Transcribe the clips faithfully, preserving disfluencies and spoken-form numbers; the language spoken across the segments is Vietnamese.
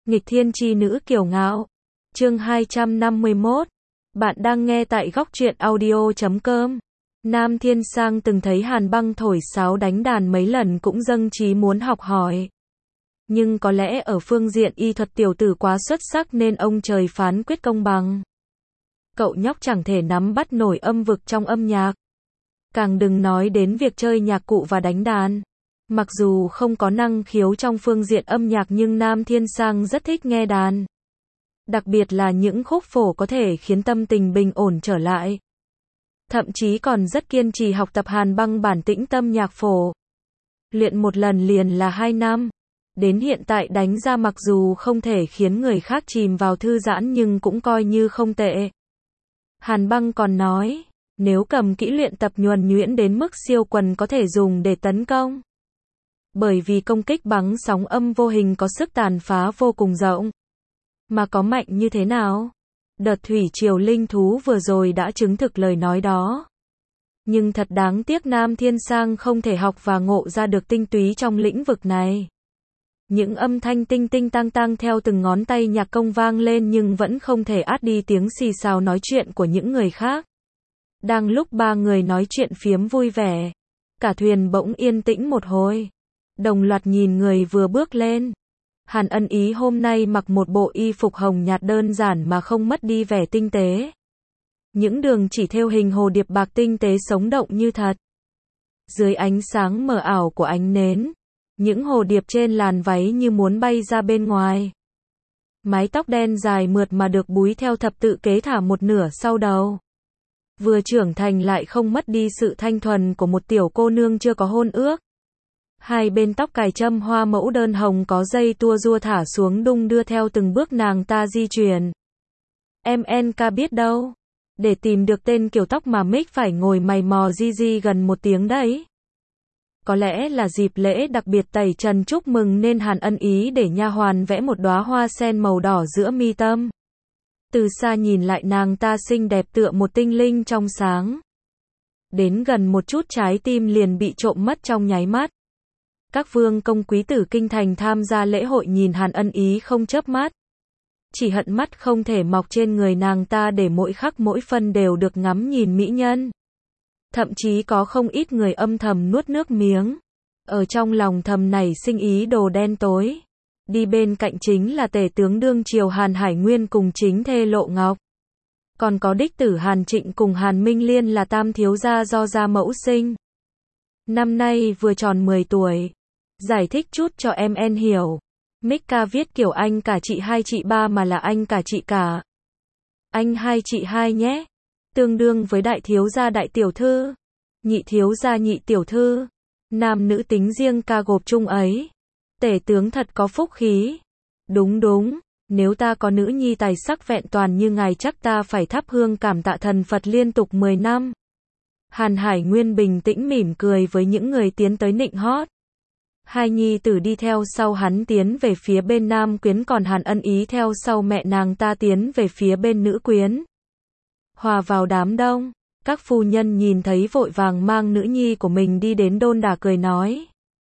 Nghịch thiên chi nữ kiều ngạo. Chương hai trăm năm mươi mốt. Bạn đang nghe tại góc truyện audio chấm com. Nam Thiên Sang từng thấy Hàn Băng thổi sáo đánh đàn mấy lần cũng dâng chí muốn học hỏi. Nhưng có lẽ ở phương diện y thuật tiểu tử quá xuất sắc nên ông trời phán quyết công bằng. Cậu nhóc chẳng thể nắm bắt nổi âm vực trong âm nhạc. Càng đừng nói đến việc chơi nhạc cụ và đánh đàn. Mặc dù không có năng khiếu trong phương diện âm nhạc nhưng Nam Thiên Sang rất thích nghe đàn. Đặc biệt là những khúc phổ có thể khiến tâm tình bình ổn trở lại. Thậm chí còn rất kiên trì học tập Hàn Băng bản tĩnh tâm nhạc phổ. Luyện một lần liền là hai năm. Đến hiện tại đánh ra mặc dù không thể khiến người khác chìm vào thư giãn nhưng cũng coi như không tệ. Hàn Băng còn nói, nếu cầm kỹ luyện tập nhuần nhuyễn đến mức siêu quần có thể dùng để tấn công. Bởi vì công kích bằng sóng âm vô hình có sức tàn phá vô cùng rộng. Mà có mạnh như thế nào? Đợt thủy triều linh thú vừa rồi đã chứng thực lời nói đó. Nhưng thật đáng tiếc Nam Thiên Sang không thể học và ngộ ra được tinh túy trong lĩnh vực này. Những âm thanh tinh tinh tang tang theo từng ngón tay nhạc công vang lên nhưng vẫn không thể át đi tiếng xì xào nói chuyện của những người khác. Đang lúc ba người nói chuyện phiếm vui vẻ, cả thuyền bỗng yên tĩnh một hồi. Đồng loạt nhìn người vừa bước lên. Hàn Ân Ý hôm nay mặc một bộ y phục hồng nhạt đơn giản mà không mất đi vẻ tinh tế. Những đường chỉ thêu hình hồ điệp bạc tinh tế sống động như thật. Dưới ánh sáng mờ ảo của ánh nến, những hồ điệp trên làn váy như muốn bay ra bên ngoài. Mái tóc đen dài mượt mà được búi theo thập tự kế thả một nửa sau đầu. Vừa trưởng thành lại không mất đi sự thanh thuần của một tiểu cô nương chưa có hôn ước. Hai bên tóc cài châm hoa mẫu đơn hồng có dây tua rua thả xuống đung đưa theo từng bước nàng ta di chuyển. Em en ca biết đâu. Để tìm được tên kiểu tóc mà Mick phải ngồi mày mò di di gần một tiếng đấy. Có lẽ là dịp lễ đặc biệt tẩy trần chúc mừng nên Hàn Ân Ý để nha hoàn vẽ một đóa hoa sen màu đỏ giữa mi tâm. Từ xa nhìn lại nàng ta xinh đẹp tựa một tinh linh trong sáng. Đến gần một chút trái tim liền bị trộm mất trong nháy mắt. Các vương công quý tử kinh thành tham gia lễ hội nhìn Hàn Ân Ý không chớp mắt. Chỉ hận mắt không thể mọc trên người nàng ta để mỗi khắc mỗi phân đều được ngắm nhìn mỹ nhân. Thậm chí có không ít người âm thầm nuốt nước miếng. Ở trong lòng thầm nảy sinh ý đồ đen tối. Đi bên cạnh chính là tể tướng đương triều Hàn Hải Nguyên cùng chính thê Lộ Ngọc. Còn có đích tử Hàn Trịnh cùng Hàn Minh Liên là tam thiếu gia do gia mẫu sinh. Năm nay vừa tròn mười tuổi. Giải thích chút cho em en hiểu. Mika viết kiểu anh cả chị hai chị ba mà là anh cả chị cả. Anh hai chị hai nhé. Tương đương với đại thiếu gia đại tiểu thư. Nhị thiếu gia nhị tiểu thư. Nam nữ tính riêng ca gộp chung ấy. Tể tướng thật có phúc khí. Đúng đúng. Nếu ta có nữ nhi tài sắc vẹn toàn như ngài chắc ta phải thắp hương cảm tạ thần Phật liên tục mười năm. Hàn Hải Nguyên bình tĩnh mỉm cười với những người tiến tới nịnh hót. Hai nhi tử đi theo sau hắn tiến về phía bên nam quyến còn Hàn Ân Ý theo sau mẹ nàng ta tiến về phía bên nữ quyến. Hòa vào đám đông, các phu nhân nhìn thấy vội vàng mang nữ nhi của mình đi đến đôn đả cười nói.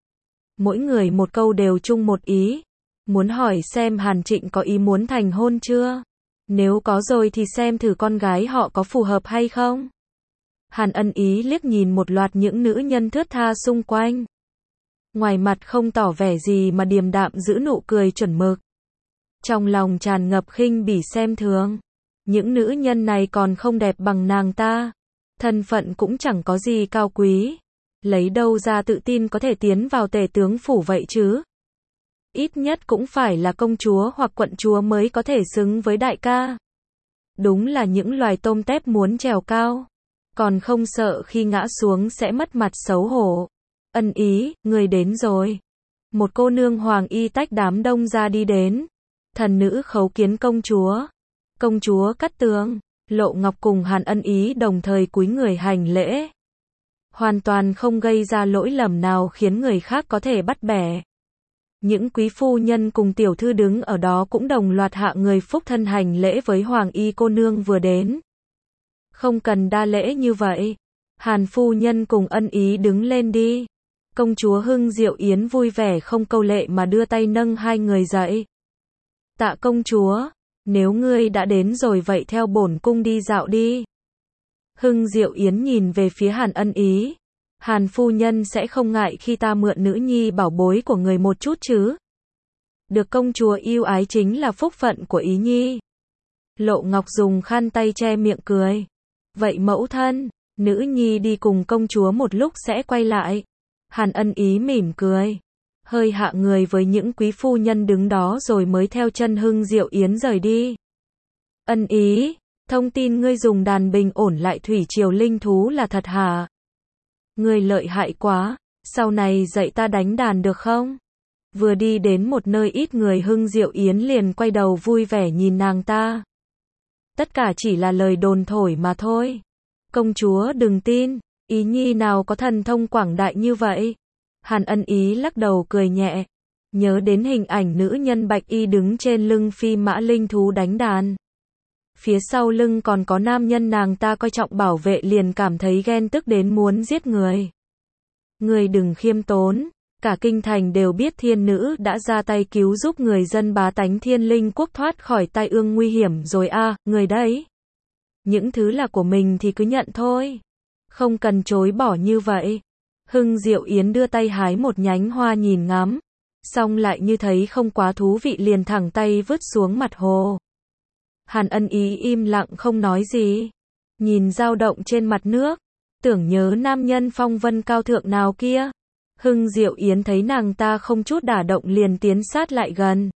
Mỗi người một câu đều chung một ý. Muốn hỏi xem Hàn Trịnh có ý muốn thành hôn chưa? Nếu có rồi thì xem thử con gái họ có phù hợp hay không? Hàn Ân Ý liếc nhìn một loạt những nữ nhân thướt tha xung quanh. Ngoài mặt không tỏ vẻ gì mà điềm đạm giữ nụ cười chuẩn mực. Trong lòng tràn ngập khinh bỉ xem thường. Những nữ nhân này còn không đẹp bằng nàng ta. Thân phận cũng chẳng có gì cao quý. Lấy đâu ra tự tin có thể tiến vào tể tướng phủ vậy chứ? Ít nhất cũng phải là công chúa hoặc quận chúa mới có thể xứng với đại ca. Đúng là những loài tôm tép muốn trèo cao. Còn không sợ khi ngã xuống sẽ mất mặt xấu hổ. Ân Ý, người đến rồi. Một cô nương hoàng y tách đám đông ra đi đến. Thần nữ khấu kiến công chúa. Công chúa Cát Tường. Lộ Ngọc cùng Hàn Ân Ý đồng thời cúi người hành lễ. Hoàn toàn không gây ra lỗi lầm nào khiến người khác có thể bắt bẻ. Những quý phu nhân cùng tiểu thư đứng ở đó cũng đồng loạt hạ người phúc thân hành lễ với hoàng y cô nương vừa đến. Không cần đa lễ như vậy. Hàn phu nhân cùng Ân Ý đứng lên đi. Công chúa Hưng Diệu Yến vui vẻ không câu lệ mà đưa tay nâng hai người dậy. Tạ công chúa, nếu ngươi đã đến rồi vậy theo bổn cung đi dạo đi. Hưng Diệu Yến nhìn về phía Hàn Ân Ý. Hàn phu nhân sẽ không ngại khi ta mượn nữ nhi bảo bối của người một chút chứ? Được công chúa yêu ái chính là phúc phận của Ý nhi. Lộ Ngọc dùng khăn tay che miệng cười. Vậy mẫu thân, nữ nhi đi cùng công chúa một lúc sẽ quay lại. Hàn Ân Ý mỉm cười, hơi hạ người với những quý phu nhân đứng đó rồi mới theo chân Hưng Diệu Yến rời đi. Ân Ý, thông tin ngươi dùng đàn bình ổn lại thủy triều linh thú là thật hả? Ngươi lợi hại quá, sau này dạy ta đánh đàn được không? Vừa đi đến một nơi ít người Hưng Diệu Yến liền quay đầu vui vẻ nhìn nàng ta. Tất cả chỉ là lời đồn thổi mà thôi. Công chúa đừng tin, Ý nhi nào có thần thông quảng đại như vậy. Hàn Ân Ý lắc đầu cười nhẹ, nhớ đến hình ảnh nữ nhân bạch y đứng trên lưng phi mã linh thú đánh đàn. Phía sau lưng còn có nam nhân nàng ta coi trọng bảo vệ liền cảm thấy ghen tức đến muốn giết người. Người đừng khiêm tốn, cả kinh thành đều biết thiên nữ đã ra tay cứu giúp người dân bá tánh Thiên Linh quốc thoát khỏi tai ương nguy hiểm rồi a, à, người đấy. Những thứ là của mình thì cứ nhận thôi. Không cần chối bỏ như vậy. Hưng Diệu Yến đưa tay hái một nhánh hoa nhìn ngắm, xong lại như thấy không quá thú vị liền thẳng tay vứt xuống mặt hồ. Hàn Ân Ý im lặng không nói gì, nhìn dao động trên mặt nước, tưởng nhớ nam nhân phong vân cao thượng nào kia. Hưng Diệu Yến thấy nàng ta không chút đả động liền tiến sát lại gần,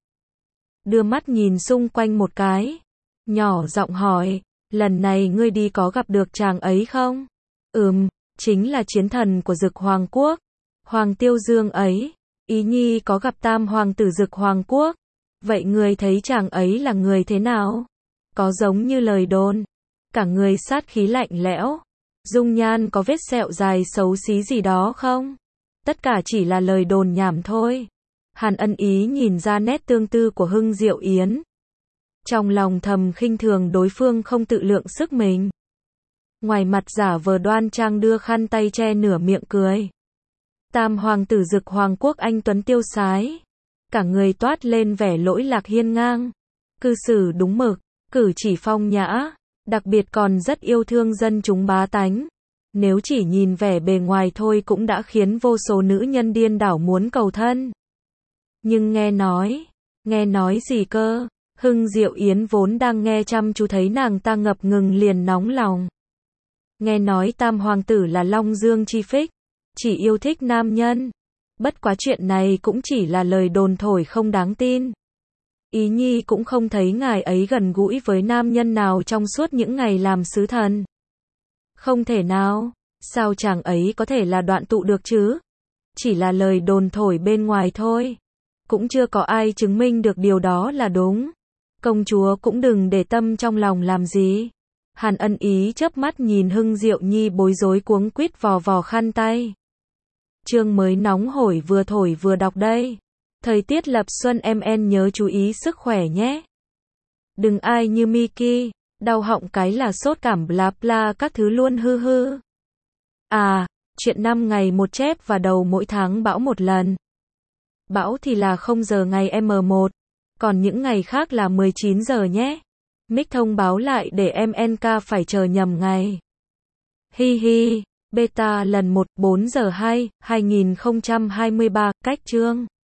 đưa mắt nhìn xung quanh một cái, nhỏ giọng hỏi, lần này ngươi đi có gặp được chàng ấy không? Ừm, chính là chiến thần của Dực Hoàng Quốc, Hoàng Tiêu Dương ấy. Ý nhi có gặp tam hoàng tử Dực Hoàng Quốc. Vậy ngươi thấy chàng ấy là người thế nào? Có giống như lời đồn, cả người sát khí lạnh lẽo, dung nhan có vết sẹo dài xấu xí gì đó không? Tất cả chỉ là lời đồn nhảm thôi. Hàn Ân Ý nhìn ra nét tương tư của Hưng Diệu Yến, trong lòng thầm khinh thường đối phương không tự lượng sức mình. Ngoài mặt giả vờ đoan trang đưa khăn tay che nửa miệng cười. Tam hoàng tử Dực Hoàng Quốc anh tuấn tiêu sái, cả người toát lên vẻ lỗi lạc hiên ngang, cư xử đúng mực, cử chỉ phong nhã, đặc biệt còn rất yêu thương dân chúng bá tánh. Nếu chỉ nhìn vẻ bề ngoài thôi cũng đã khiến vô số nữ nhân điên đảo muốn cầu thân. Nhưng nghe nói, nghe nói gì cơ? Hưng Diệu Yến vốn đang nghe chăm chú thấy nàng ta ngập ngừng liền nóng lòng. Nghe nói tam hoàng tử là Long Dương chi phích, chỉ yêu thích nam nhân. Bất quá chuyện này cũng chỉ là lời đồn thổi không đáng tin. Ý nhi cũng không thấy ngài ấy gần gũi với nam nhân nào trong suốt những ngày làm sứ thần. Không thể nào, sao chàng ấy có thể là đoạn tụ được chứ? Chỉ là lời đồn thổi bên ngoài thôi. Cũng chưa có ai chứng minh được điều đó là đúng. Công chúa cũng đừng để tâm trong lòng làm gì. Hàn Ân Ý chớp mắt nhìn Hưng Diệu Nhi bối rối cuống quýt vò vò khăn tay. Chương mới nóng hổi vừa thổi vừa đọc đây. Thời tiết lập xuân em en nhớ chú ý sức khỏe nhé. Đừng ai như Miki, đau họng cái là sốt cảm bla bla các thứ luôn hư hư. À, chuyện năm ngày một chép và đầu mỗi tháng bão một lần. Bão thì là không giờ ngày em một, còn những ngày khác là mười chín giờ nhé. Mic thông báo lại để em en ca phải chờ nhầm ngày. Hi hi, beta lần một, bốn giờ hai, hai nghìn không trăm hai mươi ba, cách chương.